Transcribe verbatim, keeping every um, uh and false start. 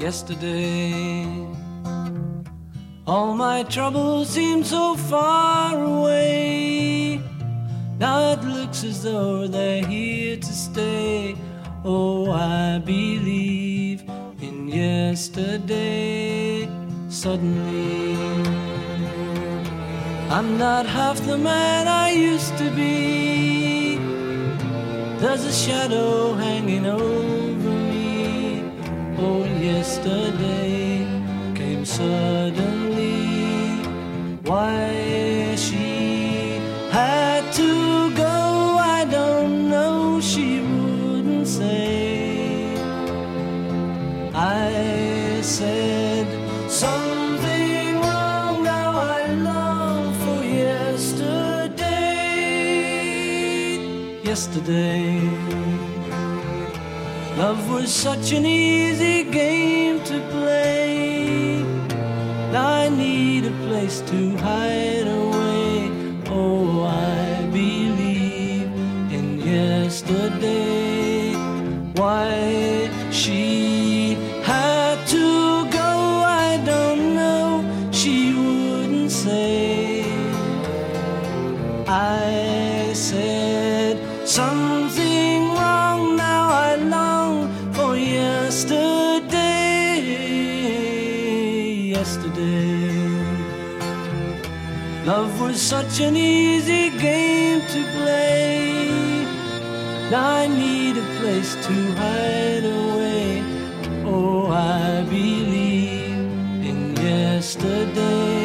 yesterday. All my troubles seem so far away. Now it looks as though they're here to stay. Oh, I believe in yesterday. Suddenly, I'm not half the man I used to be. There's a shadow hanging over me. Oh, yesterday came suddenly. Why she had to go, I don't know, she wouldn't say. I said something wrong, now I long for yesterday. Yesterday, love was such an easy game to play. Now I need a place to hide away. Oh, I believe in yesterday. Why she had to go, I don't know, she wouldn't say. I said something wrong, now I long for yesterday. Yesterday, love was such an easy game to play. Now I need a place to hide away. Oh, I believe in yesterday.